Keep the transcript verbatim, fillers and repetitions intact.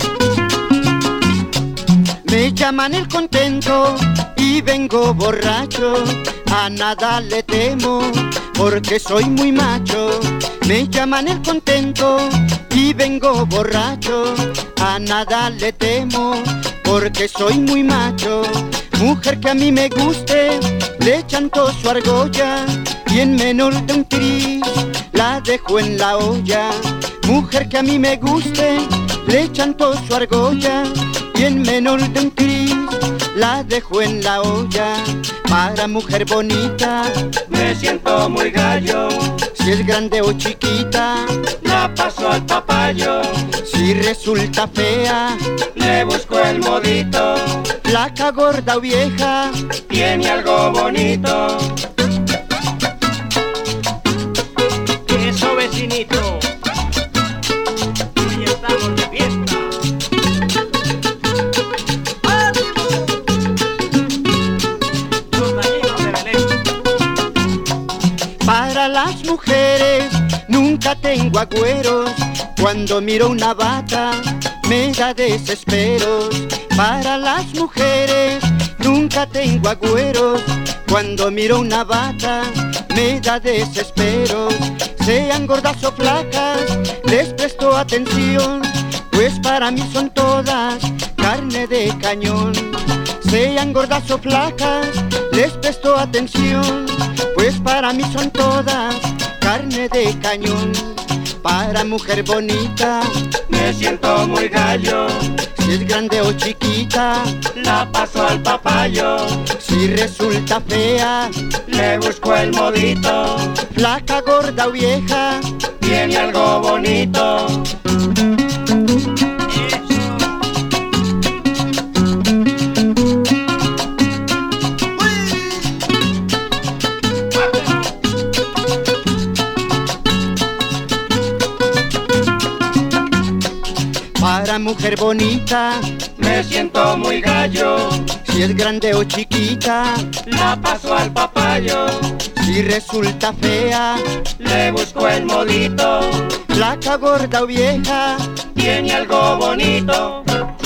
Me llaman el contento y vengo borracho, a nada le temo porque soy muy macho. Me llaman el contento y vengo borracho, a nada le temo porque soy muy macho. Mujer que a mí me guste, le chanto su argolla y en menor de un tris la dejo en la olla. Mujer que a mí me guste, le chanto su argolla y en menor de un tris la dejo en la olla. Para mujer bonita me siento muy gallo, si es grande o chiquita la paso al papayo. Si resulta fea le busco el modito, flaca, gorda o vieja tiene algo bonito. Eso, vecinito, hoy estamos de fiesta. Los gallinos de Belén. Para las mujeres nunca tengo agüeros, cuando miro una vaca me da desesperos. Para las mujeres nunca tengo agüeros, cuando miro una vaca me da desesperos. Sean gordas o flacas, les presto atención, pues para mí son todas carne de cañón. Sean gordas o flacas, les presto atención, pues para mí son todas carne de cañón. Para mujer bonita me siento muy gallo, si es grande o chiquita la paso al papayo. Si resulta fea Le busco el modito, flaca, gorda o vieja tiene algo bonito. Para mujer bonita Me siento muy gallo, si es grande o chiquita la paso al papayo. si resulta fea Le busco el modito, flaca, gorda o vieja tiene algo bonito.